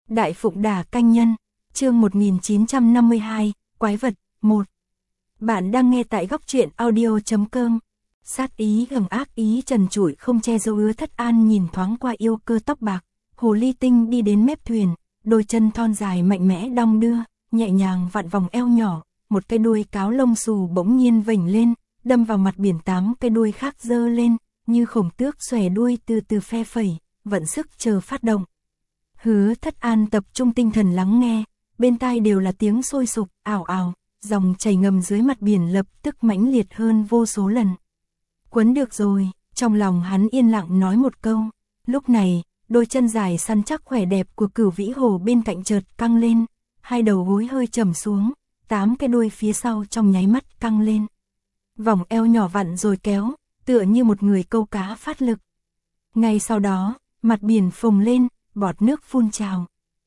Đại Phụng Đà Canh Nhân, chương 1952, Quái vật, 1. Bạn đang nghe tại góc truyện audio.com. Sát ý gầm ác ý trần trụi không che giấu. Hứa Thất An nhìn thoáng qua yêu cơ tóc bạc, hồ ly tinh đi đến mép thuyền, đôi chân thon dài mạnh mẽ đong đưa, nhẹ nhàng vặn vòng eo nhỏ, một cái đuôi cáo lông xù bỗng nhiên vểnh lên, đâm vào mặt biển. 8 cái đuôi khác giơ lên, như khổng tước xòe đuôi từ từ phe phẩy, vận sức chờ phát động. Hứa Thất An tập trung tinh thần lắng nghe, bên tai đều là tiếng sôi sục, ào ào, dòng chảy ngầm dưới mặt biển lập tức mãnh liệt hơn vô số lần. Quấn được rồi, trong lòng hắn yên lặng nói một câu. Lúc này, đôi chân dài săn chắc khỏe đẹp của Cửu Vĩ Hồ bên cạnh chợt căng lên, hai đầu gối hơi trầm xuống, 8 cái đuôi phía sau trong nháy mắt căng lên. Vòng eo nhỏ vặn rồi kéo, tựa như một người câu cá phát lực. Ngay sau đó, mặt biển phồng lên, bọt nước phun trào.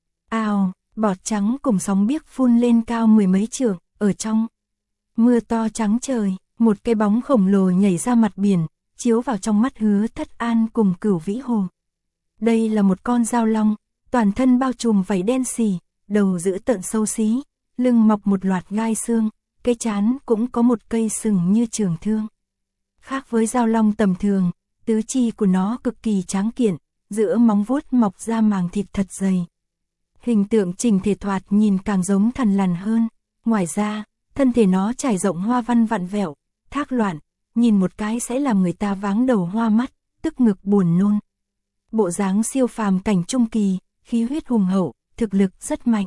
Ào, bọt trắng cùng sóng biếc phun lên cao 10 mấy trượng, ở trong mưa to trắng trời, một cái bóng khổng lồ nhảy ra mặt biển, chiếu vào trong mắt Hứa Thất An cùng Cửu Vĩ Hồ. Đây là một con dao long, toàn thân bao trùm vảy đen xì, đầu dữ tợn xấu xí, lưng mọc một loạt gai xương, cái trán cũng có một cây sừng như trường thương. Khác với dao long tầm thường, tứ chi của nó cực kỳ tráng kiện, giữa móng vuốt mọc ra màng thịt thật dày. Hình tượng chỉnh thể thoạt nhìn càng giống thằn lằn hơn. Ngoài ra, thân thể nó trải rộng hoa văn vặn vẹo, thác loạn, nhìn một cái sẽ làm người ta váng đầu hoa mắt, tức ngực buồn nôn. Bộ dáng siêu phàm cảnh trung kỳ, khí huyết hùng hậu, thực lực rất mạnh.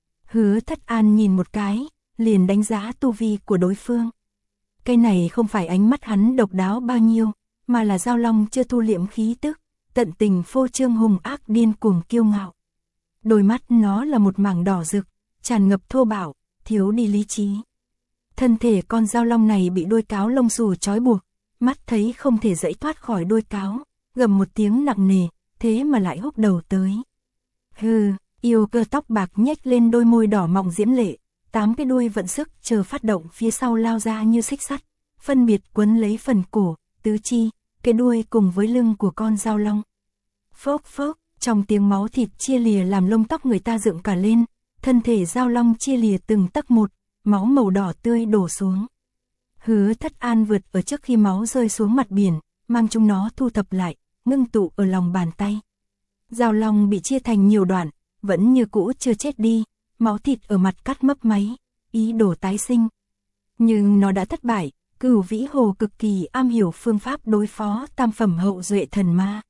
Hứa Thất An nhìn một cái, liền đánh giá tu vi của đối phương. Cái này không phải ánh mắt hắn độc đáo bao nhiêu, mà là dao long chưa thu liễm khí tức, tận tình phô trương hung ác điên cuồng kiêu ngạo. Đôi mắt nó là một mảng đỏ rực, tràn ngập thô bạo, thiếu đi lý trí. Thân thể con dao long này bị đuôi cáo lông xù trói buộc, mắt thấy không thể giãy thoát khỏi đuôi cáo, gầm một tiếng nặng nề, thế mà lại húc đầu tới. Hừ, yêu cơ tóc bạc nhếch lên đôi môi đỏ mọng diễm lệ, 8 cái đuôi vận sức chờ phát động phía sau lao ra như xích sắt, phân biệt quấn lấy phần cổ, tứ chi, cái đuôi cùng với lưng của con dao long. Phốc phốc, trong tiếng máu thịt chia lìa làm lông tóc người ta dựng cả lên, thân thể dao long chia lìa từng tấc một, máu màu đỏ tươi đổ xuống. Hứa Thất An vượt ở trước khi máu rơi xuống mặt biển, mang chúng nó thu thập lại, ngưng tụ ở lòng bàn tay. Dao long bị chia thành nhiều đoạn, vẫn như cũ chưa chết đi, máu thịt ở mặt cắt mấp máy, ý đồ tái sinh. Nhưng nó đã thất bại, Cửu Vĩ Hồ cực kỳ am hiểu phương pháp đối phó tam phẩm hậu duệ thần ma.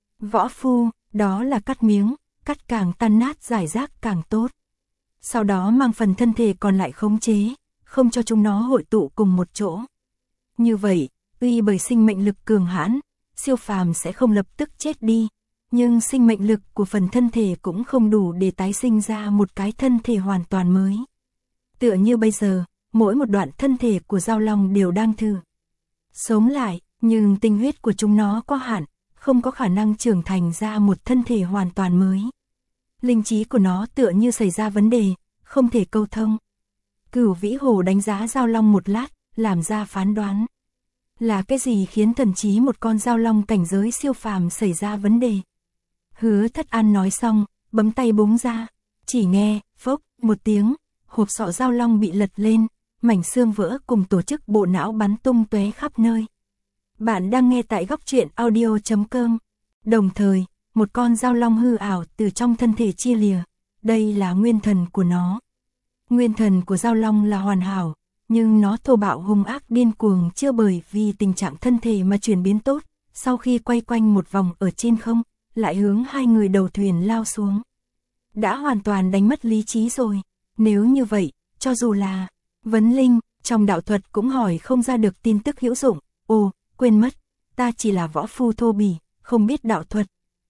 Võ phu, đó là cắt miếng, cắt càng tan nát giải rác càng tốt. Sau đó mang phần thân thể còn lại khống chế, không cho chúng nó hội tụ cùng một chỗ. Như vậy, tuy bởi sinh mệnh lực cường hãn, siêu phàm sẽ không lập tức chết đi, nhưng sinh mệnh lực của phần thân thể cũng không đủ để tái sinh ra một cái thân thể hoàn toàn mới. Tựa như bây giờ, mỗi một đoạn thân thể của dao long đều đang thử sống lại, nhưng tinh huyết của chúng nó có hạn, không có khả năng trưởng thành ra một thân thể hoàn toàn mới. Linh trí của nó tựa như xảy ra vấn đề, không thể câu thông. Cửu Vĩ Hồ đánh giá dao long một lát, làm ra phán đoán. Là cái gì khiến thần trí một con dao long cảnh giới siêu phàm xảy ra vấn đề? Hứa Thất An nói xong, bấm tay búng ra, chỉ nghe, phốc, một tiếng, hộp sọ dao long bị lật lên, mảnh xương vỡ cùng tổ chức bộ não bắn tung tóe khắp nơi. Bạn đang nghe tại góc truyện audio.com. Đồng thời, một con dao long hư ảo từ trong thân thể chia lìa, đây là nguyên thần của nó. Nguyên thần của dao long là hoàn hảo, nhưng nó thô bạo hung ác điên cuồng chưa bởi vì tình trạng thân thể mà chuyển biến tốt, sau khi quay quanh một vòng ở trên không, lại hướng hai người đầu thuyền lao xuống. Đã hoàn toàn đánh mất lý trí rồi, nếu như vậy, cho dù là vấn linh, trong đạo thuật cũng hỏi không ra được tin tức hữu dụng. Ồ, quên mất, ta chỉ là võ phu thô bỉ, không biết đạo thuật.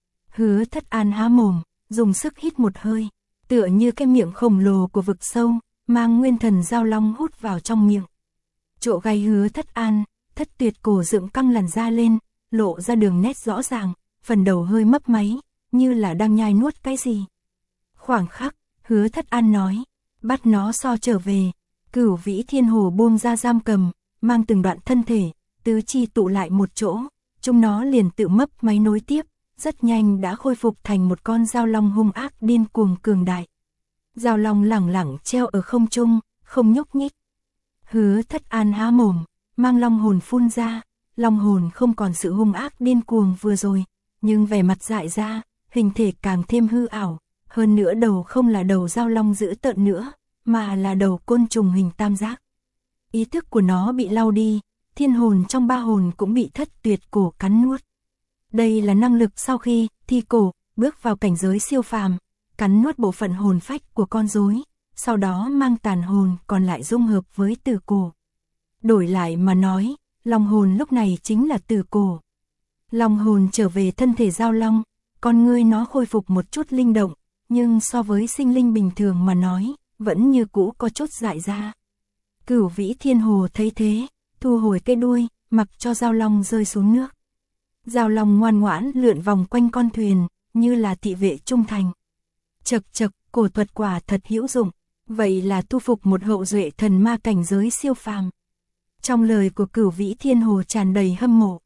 Hứa Thất An há mồm, dùng sức hít một hơi, tựa như cái miệng khổng lồ của vực sâu, mang nguyên thần dao long hút vào trong miệng. Chỗ gáy Hứa Thất An, thất tuyệt cổ dựng căng làn da lên, lộ ra đường nét rõ ràng, phần đầu hơi mấp máy, như là đang nhai nuốt cái gì. Khoảng khắc, Hứa Thất An nói, bắt nó so trở về. Cửu Vĩ Thiên Hồ buông ra giam cầm, mang từng đoạn thân thể, tứ chi tụ lại một chỗ, chúng nó liền tự mấp máy nối tiếp, rất nhanh đã khôi phục thành một con dao long hung ác điên cuồng cường đại. Dao long lẳng lẳng treo ở không trung, không nhúc nhích. Hứa Thất An há mồm, mang long hồn phun ra, long hồn không còn sự hung ác điên cuồng vừa rồi, nhưng vẻ mặt dại ra, hình thể càng thêm hư ảo, hơn nữa đầu không là đầu dao long dữ tợn nữa, mà là đầu côn trùng hình tam giác. Ý thức của nó bị lau đi, thiên hồn trong ba hồn cũng bị Thất Tuyệt cổ cắn nuốt. Đây là năng lực sau khi thi cổ bước vào cảnh giới siêu phàm, cắn nuốt bộ phận hồn phách của con rối, sau đó mang tàn hồn còn lại dung hợp với tử cổ. Đổi lại mà nói, long hồn lúc này chính là tử cổ. Long hồn trở về thân thể dao long, con ngươi nó khôi phục một chút linh động, nhưng so với sinh linh bình thường mà nói, vẫn như cũ có chút dại ra. Cửu Vĩ Thiên Hồ thấy thế, thu hồi cái đuôi, mặc cho dao long rơi xuống nước. Dao long ngoan ngoãn lượn vòng quanh con thuyền, như là thị vệ trung thành. Chậc chậc, cổ thuật quả thật hữu dụng, vậy là thu phục một hậu duệ thần ma cảnh giới siêu phàm. Trong lời của Cửu Vĩ Thiên Hồ tràn đầy hâm mộ,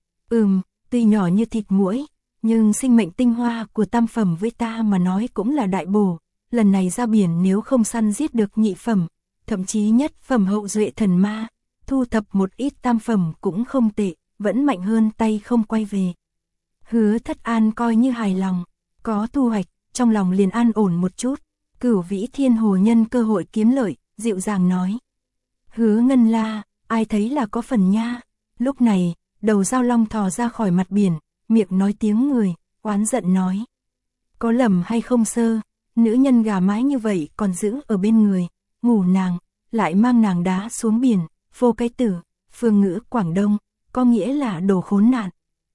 tuy nhỏ như thịt muỗi, nhưng sinh mệnh tinh hoa của tam phẩm với ta mà nói cũng là đại bổ, lần này ra biển nếu không săn giết được nhị phẩm, thậm chí nhất phẩm hậu duệ thần ma, thu thập một ít tam phẩm cũng không tệ, vẫn mạnh hơn tay không quay về. Hứa Thất An coi như hài lòng, có thu hoạch, trong lòng liền an ổn một chút. Cửu Vĩ Thiên Hồ nhân cơ hội kiếm lợi, dịu dàng nói. Hứa Ngân La, ai thấy là có phần nha. Lúc này, đầu dao long thò ra khỏi mặt biển, miệng nói tiếng người, oán giận nói. Có lầm hay không sơ, nữ nhân gà mái như vậy còn giữ ở bên người, ngủ nàng, lại mang nàng đá xuống biển, phô cái tử, phương ngữ Quảng Đông, có nghĩa là đồ khốn nạn.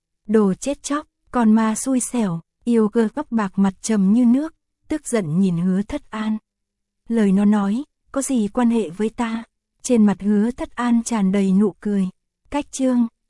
Đồ chết chóc, còn ma xui xẻo, yêu cơ góc bạc mặt trầm như nước, tức giận nhìn Hứa Thất An. Lời nó nói, có gì quan hệ với ta? Trên mặt Hứa Thất An tràn đầy nụ cười. Cách chương